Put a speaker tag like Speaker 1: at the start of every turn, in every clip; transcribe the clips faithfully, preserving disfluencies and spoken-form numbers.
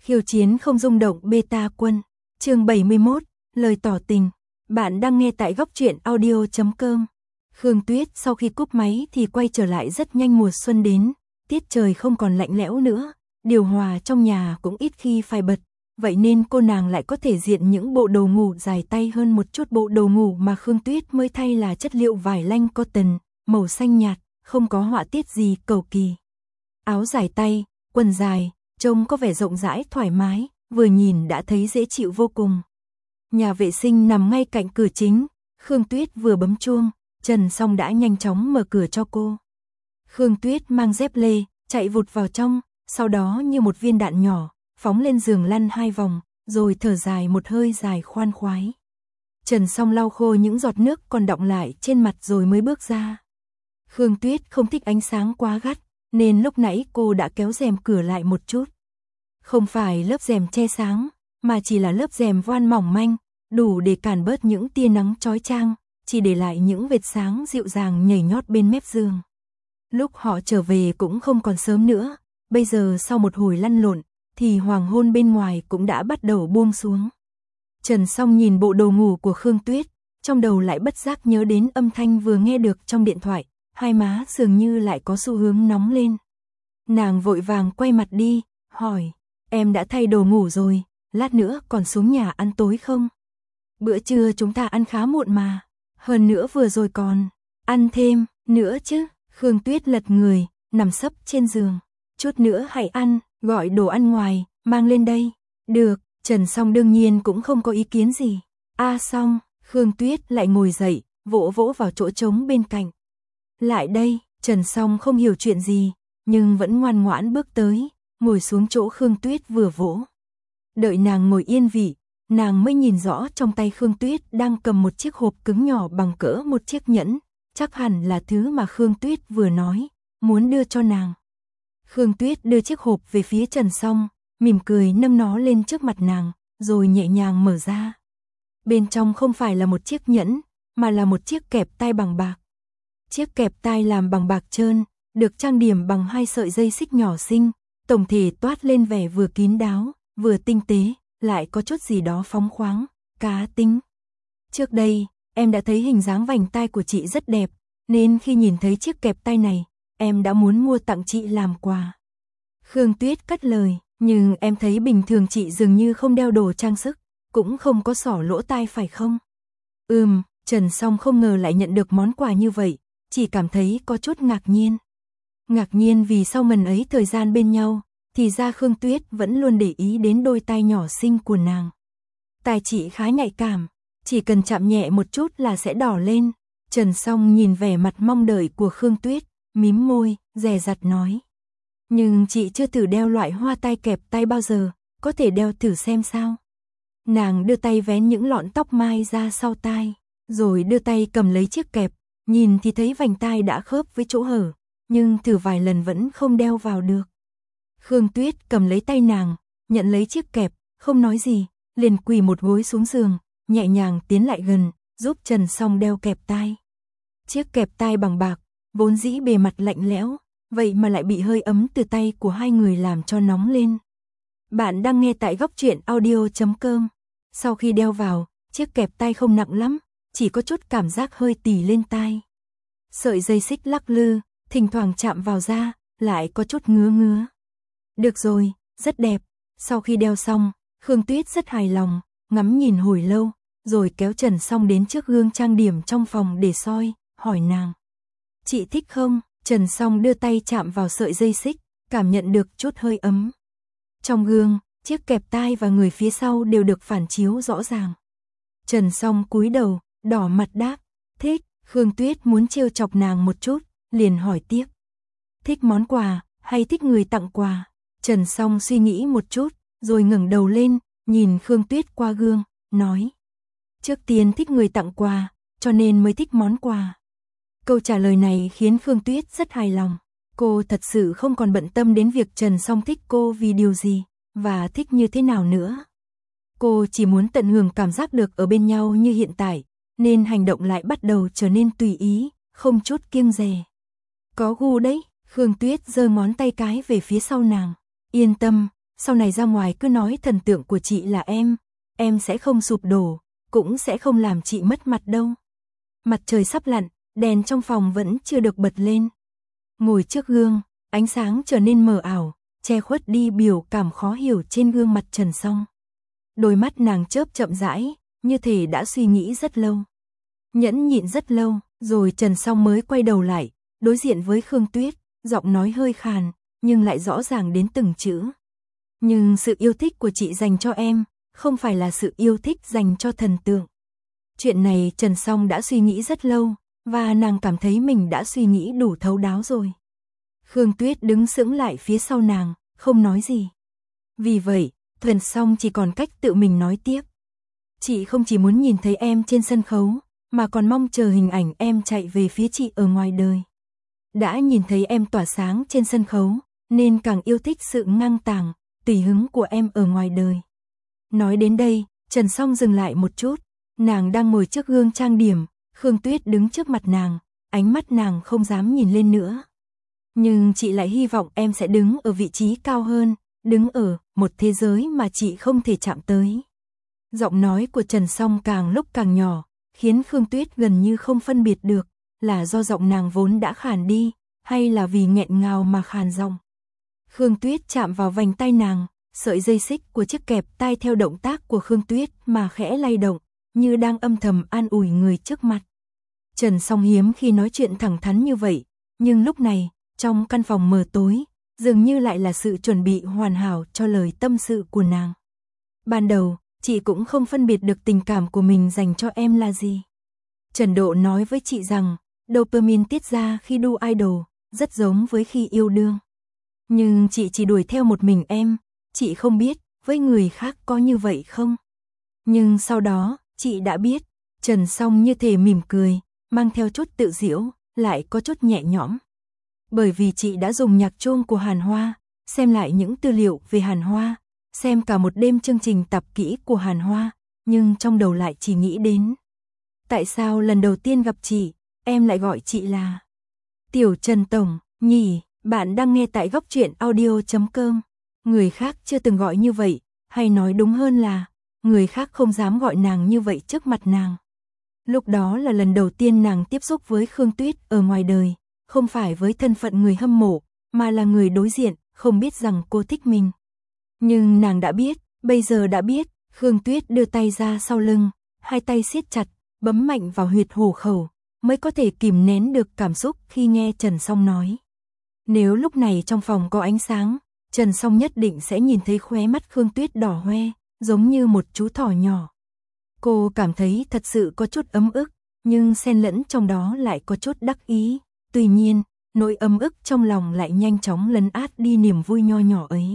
Speaker 1: Khiêu chiến không rung động beta quân. Chương bảy mươi mốt, lời tỏ tình. Bạn đang nghe tại góc truyện audio chấm com. Khương Tuyết sau khi cúp máy thì quay trở lại rất nhanh. Mùa xuân đến, tiết trời không còn lạnh lẽo nữa, điều hòa trong nhà cũng ít khi phải bật, vậy nên cô nàng lại có thể diện những bộ đồ ngủ dài tay hơn một chút. Bộ đồ ngủ mà Khương Tuyết mới thay là chất liệu vải lanh cotton, màu xanh nhạt, không có họa tiết gì cầu kỳ. Áo dài tay, quần dài, trông có vẻ rộng rãi thoải mái, vừa nhìn đã thấy dễ chịu vô cùng. Nhà vệ sinh nằm ngay cạnh cửa chính, Khương Tuyết vừa bấm chuông, Trần Song đã nhanh chóng mở cửa cho cô. Khương Tuyết mang dép lê, chạy vụt vào trong, sau đó như một viên đạn nhỏ, phóng lên giường lăn hai vòng, rồi thở dài một hơi dài khoan khoái. Trần Song lau khô những giọt nước còn đọng lại trên mặt rồi mới bước ra. Khương Tuyết không thích ánh sáng quá gắt, nên lúc nãy cô đã kéo rèm cửa lại một chút. Không phải lớp rèm che sáng, mà chỉ là lớp rèm voan mỏng manh, đủ để cản bớt những tia nắng chói chang, chỉ để lại những vệt sáng dịu dàng nhảy nhót bên mép giường. Lúc họ trở về cũng không còn sớm nữa, bây giờ sau một hồi lăn lộn, thì hoàng hôn bên ngoài cũng đã bắt đầu buông xuống. Trần Song nhìn bộ đồ ngủ của Khương Tuyết, trong đầu lại bất giác nhớ đến âm thanh vừa nghe được trong điện thoại, hai má dường như lại có xu hướng nóng lên. Nàng vội vàng quay mặt đi, hỏi, em đã thay đồ ngủ rồi, lát nữa còn xuống nhà ăn tối không? Bữa trưa chúng ta ăn khá muộn mà, hơn nữa vừa rồi còn ăn thêm nữa chứ. Khương Tuyết lật người, nằm sấp trên giường, chút nữa hãy ăn, gọi đồ ăn ngoài, mang lên đây. Được, Trần Song đương nhiên cũng không có ý kiến gì. A à xong, Khương Tuyết lại ngồi dậy, vỗ vỗ vào chỗ trống bên cạnh. Lại đây, Trần Song không hiểu chuyện gì, nhưng vẫn ngoan ngoãn bước tới, ngồi xuống chỗ Khương Tuyết vừa vỗ. Đợi nàng ngồi yên vị, nàng mới nhìn rõ trong tay Khương Tuyết đang cầm một chiếc hộp cứng nhỏ bằng cỡ một chiếc nhẫn, chắc hẳn là thứ mà Khương Tuyết vừa nói, muốn đưa cho nàng. Khương Tuyết đưa chiếc hộp về phía Trần Song, mỉm cười nâng nó lên trước mặt nàng, rồi nhẹ nhàng mở ra. Bên trong không phải là một chiếc nhẫn, mà là một chiếc kẹp tai bằng bạc. Chiếc kẹp tai làm bằng bạc trơn, được trang điểm bằng hai sợi dây xích nhỏ xinh, tổng thể toát lên vẻ vừa kín đáo, vừa tinh tế, lại có chút gì đó phóng khoáng, cá tính. Trước đây, em đã thấy hình dáng vành tai của chị rất đẹp, nên khi nhìn thấy chiếc kẹp tai này, em đã muốn mua tặng chị làm quà. Khương Tuyết cắt lời, nhưng em thấy bình thường chị dường như không đeo đồ trang sức, cũng không có xỏ lỗ tai phải không? Ừm, Trần Song không ngờ lại nhận được món quà như vậy, chỉ cảm thấy có chút ngạc nhiên. Ngạc nhiên vì sau mần ấy thời gian bên nhau, thì ra Khương Tuyết vẫn luôn để ý đến đôi tai nhỏ xinh của nàng. Tai chị khá nhạy cảm, chỉ cần chạm nhẹ một chút là sẽ đỏ lên. Trần Song nhìn vẻ mặt mong đợi của Khương Tuyết, mím môi, dè dặt nói. Nhưng chị chưa thử đeo loại hoa tai kẹp tai bao giờ, có thể đeo thử xem sao. Nàng đưa tay vén những lọn tóc mai ra sau tai, rồi đưa tay cầm lấy chiếc kẹp, nhìn thì thấy vành tai đã khớp với chỗ hở, nhưng thử vài lần vẫn không đeo vào được. Khương Tuyết cầm lấy tay nàng, nhận lấy chiếc kẹp, không nói gì, liền quỳ một gối xuống giường, nhẹ nhàng tiến lại gần, giúp Trần Song đeo kẹp tai. Chiếc kẹp tai bằng bạc, vốn dĩ bề mặt lạnh lẽo, vậy mà lại bị hơi ấm từ tay của hai người làm cho nóng lên. Bạn đang nghe tại góc truyện audio chấm com. Sau khi đeo vào, chiếc kẹp tai không nặng lắm, chỉ có chút cảm giác hơi tì lên tai. Sợi dây xích lắc lư, thỉnh thoảng chạm vào da, lại có chút ngứa ngứa. Được rồi, rất đẹp. Sau khi đeo xong, Khương Tuyết rất hài lòng, ngắm nhìn hồi lâu, rồi kéo Trần Song đến trước gương trang điểm trong phòng để soi, hỏi nàng. Chị thích không? Trần Song đưa tay chạm vào sợi dây xích, cảm nhận được chút hơi ấm. Trong gương, chiếc kẹp tai và người phía sau đều được phản chiếu rõ ràng. Trần Song cúi đầu, đỏ mặt đáp, thích. Khương Tuyết muốn trêu chọc nàng một chút, liền hỏi tiếp. Thích món quà, hay thích người tặng quà? Trần Song suy nghĩ một chút, rồi ngẩng đầu lên, nhìn Khương Tuyết qua gương, nói. Trước tiên thích người tặng quà, cho nên mới thích món quà. Câu trả lời này khiến Khương Tuyết rất hài lòng. Cô thật sự không còn bận tâm đến việc Trần Song thích cô vì điều gì, và thích như thế nào nữa. Cô chỉ muốn tận hưởng cảm giác được ở bên nhau như hiện tại, nên hành động lại bắt đầu trở nên tùy ý, không chút kiêng dè. Có gu đấy, Khương Tuyết giơ ngón tay cái về phía sau nàng. Yên tâm, sau này ra ngoài cứ nói thần tượng của chị là em, em sẽ không sụp đổ, cũng sẽ không làm chị mất mặt đâu. Mặt trời sắp lặn, đèn trong phòng vẫn chưa được bật lên. Ngồi trước gương, ánh sáng trở nên mờ ảo, che khuất đi biểu cảm khó hiểu trên gương mặt Trần Song. Đôi mắt nàng chớp chậm rãi, như thể đã suy nghĩ rất lâu. Nhẫn nhịn rất lâu, rồi Trần Song mới quay đầu lại, đối diện với Khương Tuyết, giọng nói hơi khàn, nhưng lại rõ ràng đến từng chữ. Nhưng sự yêu thích của chị dành cho em, không phải là sự yêu thích dành cho thần tượng. Chuyện này Trần Song đã suy nghĩ rất lâu, và nàng cảm thấy mình đã suy nghĩ đủ thấu đáo rồi. Khương Tuyết đứng sững lại phía sau nàng, không nói gì. Vì vậy, Trần Song chỉ còn cách tự mình nói tiếp. Chị không chỉ muốn nhìn thấy em trên sân khấu, mà còn mong chờ hình ảnh em chạy về phía chị ở ngoài đời. Đã nhìn thấy em tỏa sáng trên sân khấu, nên càng yêu thích sự ngang tàng, tùy hứng của em ở ngoài đời. Nói đến đây, Trần Song dừng lại một chút, nàng đang ngồi trước gương trang điểm, Khương Tuyết đứng trước mặt nàng, ánh mắt nàng không dám nhìn lên nữa. Nhưng chị lại hy vọng em sẽ đứng ở vị trí cao hơn, đứng ở một thế giới mà chị không thể chạm tới. Giọng nói của Trần Song càng lúc càng nhỏ, khiến Khương Tuyết gần như không phân biệt được, là do giọng nàng vốn đã khàn đi, hay là vì nghẹn ngào mà khàn giọng. Khương Tuyết chạm vào vành tai nàng, sợi dây xích của chiếc kẹp tai theo động tác của Khương Tuyết mà khẽ lay động, như đang âm thầm an ủi người trước mặt. Trần Song hiếm khi nói chuyện thẳng thắn như vậy, nhưng lúc này, trong căn phòng mờ tối, dường như lại là sự chuẩn bị hoàn hảo cho lời tâm sự của nàng. Ban đầu, chị cũng không phân biệt được tình cảm của mình dành cho em là gì. Trần Độ nói với chị rằng, dopamine tiết ra khi đu idol, rất giống với khi yêu đương. Nhưng chị chỉ đuổi theo một mình em, chị không biết, với người khác có như vậy không? Nhưng sau đó, chị đã biết. Trần Song như thể mỉm cười, mang theo chút tự giễu, lại có chút nhẹ nhõm. Bởi vì chị đã dùng nhạc chuông của Hàn Hoa, xem lại những tư liệu về Hàn Hoa, xem cả một đêm chương trình tập kỹ của Hàn Hoa, nhưng trong đầu lại chỉ nghĩ đến. Tại sao lần đầu tiên gặp chị, em lại gọi chị là Tiểu Trần Tổng, nhỉ? Bạn đang nghe tại góc truyện audio chấm com. Người khác chưa từng gọi như vậy, hay nói đúng hơn là, người khác không dám gọi nàng như vậy trước mặt nàng. Lúc đó là lần đầu tiên nàng tiếp xúc với Khương Tuyết ở ngoài đời, không phải với thân phận người hâm mộ, mà là người đối diện, không biết rằng cô thích mình. Nhưng nàng đã biết, bây giờ đã biết, Khương Tuyết đưa tay ra sau lưng, hai tay siết chặt, bấm mạnh vào huyệt hổ khẩu, mới có thể kìm nén được cảm xúc khi nghe Trần Song nói. Nếu lúc này trong phòng có ánh sáng, Trần Song nhất định sẽ nhìn thấy khóe mắt Khương Tuyết đỏ hoe, giống như một chú thỏ nhỏ. Cô cảm thấy thật sự có chút ấm ức, nhưng xen lẫn trong đó lại có chút đắc ý. Tuy nhiên, nỗi ấm ức trong lòng lại nhanh chóng lấn át đi niềm vui nho nhỏ ấy.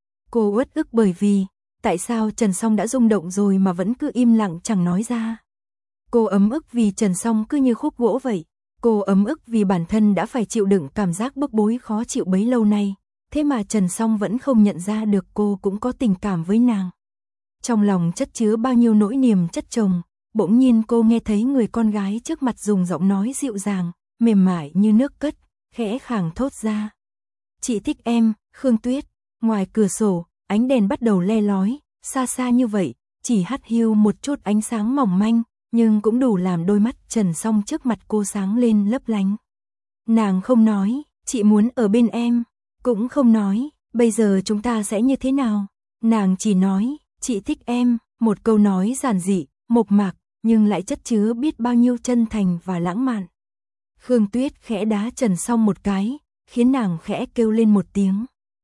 Speaker 1: Cô uất ức bởi vì, tại sao Trần Song đã rung động rồi mà vẫn cứ im lặng chẳng nói ra. Cô ấm ức vì Trần Song cứ như khúc gỗ vậy. Cô ấm ức vì bản thân đã phải chịu đựng cảm giác bức bối khó chịu bấy lâu nay, thế mà Trần Song vẫn không nhận ra được cô cũng có tình cảm với nàng. Trong lòng chất chứa bao nhiêu nỗi niềm chất chồng, bỗng nhiên cô nghe thấy người con gái trước mặt dùng giọng nói dịu dàng, mềm mại như nước cất, khẽ khàng thốt ra. Chị thích em, Khương Tuyết. Ngoài cửa sổ, ánh đèn bắt đầu le lói, xa xa như vậy, chỉ hắt hiu một chút ánh sáng mỏng manh, nhưng cũng đủ làm đôi mắt Trần Song trước mặt cô sáng lên lấp lánh. Nàng không nói, chị muốn ở bên em, cũng không nói, bây giờ chúng ta sẽ như thế nào. Nàng chỉ nói, chị thích em, một câu nói giản dị, mộc mạc, nhưng lại chất chứa biết bao nhiêu chân thành và lãng mạn. Khương Tuyết khẽ đá Trần Song một cái, khiến nàng khẽ kêu lên một tiếng.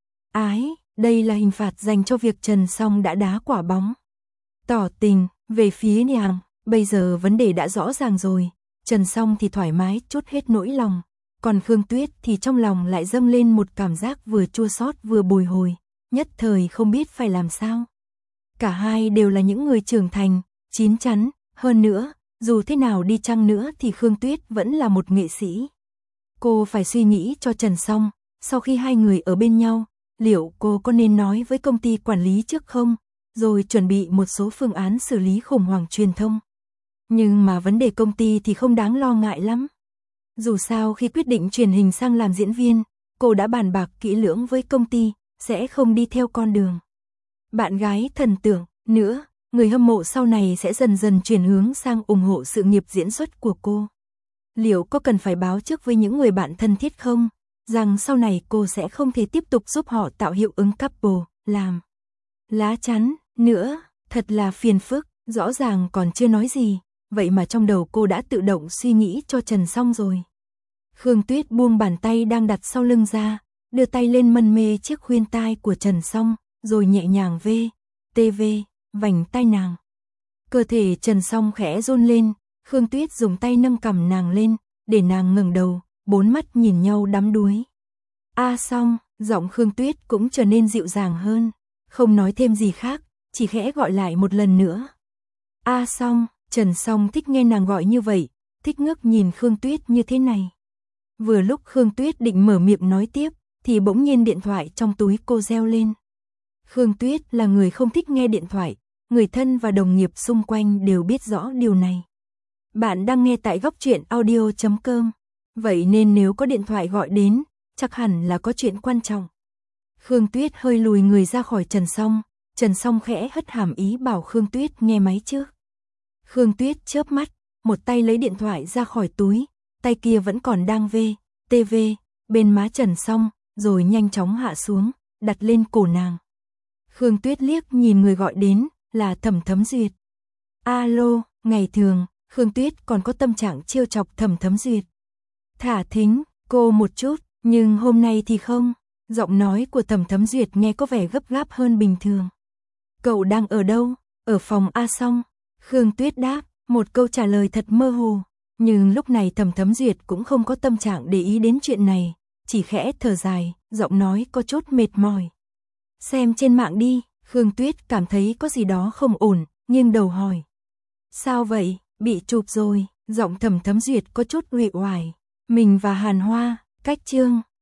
Speaker 1: Ái, đây là hình phạt dành cho việc Trần Song đã đá quả bóng. Tỏ tình, về phía nàng, bây giờ vấn đề đã rõ ràng rồi, Trần Song thì thoải mái trút hết nỗi lòng, còn Khương Tuyết thì trong lòng lại dâng lên một cảm giác vừa chua xót vừa bồi hồi, nhất thời không biết phải làm sao. Cả hai đều là những người trưởng thành, chín chắn, hơn nữa, dù thế nào đi chăng nữa thì Khương Tuyết vẫn là một nghệ sĩ. Cô phải suy nghĩ cho Trần Song, sau khi hai người ở bên nhau, liệu cô có nên nói với công ty quản lý trước không, rồi chuẩn bị một số phương án xử lý khủng hoảng truyền thông. Nhưng mà vấn đề công ty thì không đáng lo ngại lắm. Dù sao khi quyết định truyền hình sang làm diễn viên, cô đã bàn bạc kỹ lưỡng với công ty, sẽ không đi theo con đường bạn gái thần tượng. Nữa, người hâm mộ sau này sẽ dần dần chuyển hướng sang ủng hộ sự nghiệp diễn xuất của cô. Liệu có cần phải báo trước với những người bạn thân thiết không, rằng sau này cô sẽ không thể tiếp tục giúp họ tạo hiệu ứng couple, làm lá chắn nữa, thật là phiền phức, rõ ràng còn chưa nói gì, vậy mà trong đầu cô đã tự động suy nghĩ cho Trần Song rồi. Khương Tuyết buông bàn tay đang đặt sau lưng ra, đưa tay lên mân mê chiếc khuyên tai của Trần Song, rồi nhẹ nhàng vê, tê vê, vành tai nàng. Cơ thể Trần Song khẽ run lên, Khương Tuyết dùng tay nâng cằm nàng lên, để nàng ngẩng đầu, bốn mắt nhìn nhau đắm đuối. A Song, giọng Khương Tuyết cũng trở nên dịu dàng hơn, không nói thêm gì khác, chỉ khẽ gọi lại một lần nữa. A Song, Trần Song thích nghe nàng gọi như vậy, thích ngước nhìn Khương Tuyết như thế này. Vừa lúc Khương Tuyết định mở miệng nói tiếp, thì bỗng nhiên điện thoại trong túi cô reo lên. Khương Tuyết là người không thích nghe điện thoại, người thân và đồng nghiệp xung quanh đều biết rõ điều này. Bạn đang nghe tại góc truyện audio chấm com, vậy nên nếu có điện thoại gọi đến, chắc hẳn là có chuyện quan trọng. Khương Tuyết hơi lùi người ra khỏi Trần Song, Trần Song khẽ hất hàm ý bảo Khương Tuyết nghe máy trước. Khương Tuyết chớp mắt, một tay lấy điện thoại ra khỏi túi, tay kia vẫn còn đang vê, tê vê, bên má Trần Song, rồi nhanh chóng hạ xuống, đặt lên cổ nàng. Khương Tuyết liếc nhìn người gọi đến, là Thẩm Thấm Duyệt. Alo, ngày thường, Khương Tuyết còn có tâm trạng trêu chọc Thẩm Thấm Duyệt. Thả thính, cô một chút, nhưng hôm nay thì không. Giọng nói của Thẩm Thấm Duyệt nghe có vẻ gấp gáp hơn bình thường. Cậu đang ở đâu? Ở phòng A Song. Khương Tuyết đáp, một câu trả lời thật mơ hồ. Nhưng lúc này Thẩm Thấm Duyệt cũng không có tâm trạng để ý đến chuyện này, chỉ khẽ thở dài, giọng nói có chút mệt mỏi. Xem trên mạng đi, Khương Tuyết cảm thấy có gì đó không ổn, nghiêng đầu hỏi. Sao vậy, bị chụp rồi, giọng Thẩm Thấm Duyệt có chút uể oải. Mình và Hàn Hoa, cách chương.